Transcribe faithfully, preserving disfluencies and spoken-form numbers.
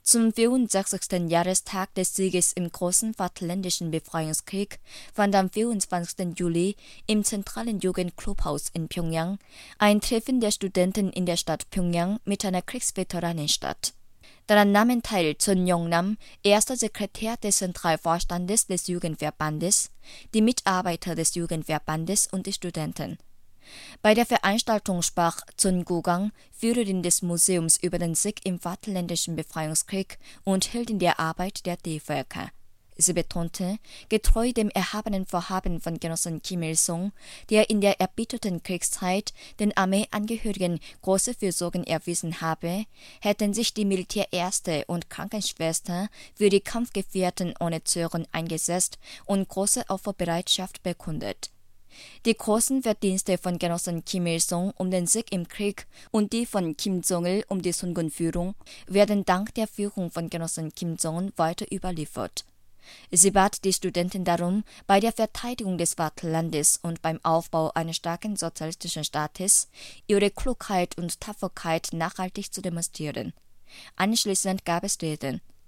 Zum vierundsechzigsten Jahrestag des Sieges im Großen Vaterländischen Befreiungskrieg fand am vierundzwanzigsten Juli im zentralen Jugendclubhaus in Pjöngjang ein Treffen der Studenten in der Stadt Pjöngjang mit einer Kriegsveteranin statt. Daran nahmen teil Chun Yong-nam, erster Sekretär des Zentralvorstandes des Jugendverbandes, die Mitarbeiter des Jugendverbandes und die Studenten. Bei der Veranstaltung sprach Chun Gu-gang, Führerin des Museums über den Sieg im Vaterländischen Befreiungskrieg und Heldin der Arbeit der D-Völker. Sie betonte, getreu dem erhabenen Vorhaben von Genossen Kim Il-sung, der in der erbitterten Kriegszeit den Armeeangehörigen große Fürsorge erwiesen habe, hätten sich die Militärärzte und Krankenschwestern für die Kampfgefährten ohne Zögern eingesetzt und große Opferbereitschaft bekundet. Die großen Verdienste von Genossen Kim Il-sung um den Sieg im Krieg und die von Kim Jong-il um die Sungun-Führung werden dank der Führung von Genossen Kim Jong-un weiter überliefert. Sie bat die Studenten darum, bei der Verteidigung des Vaterlandes und beim Aufbau eines starken sozialistischen Staates ihre Klugheit und Tapferkeit nachhaltig zu demonstrieren. Anschließend gab es Reden.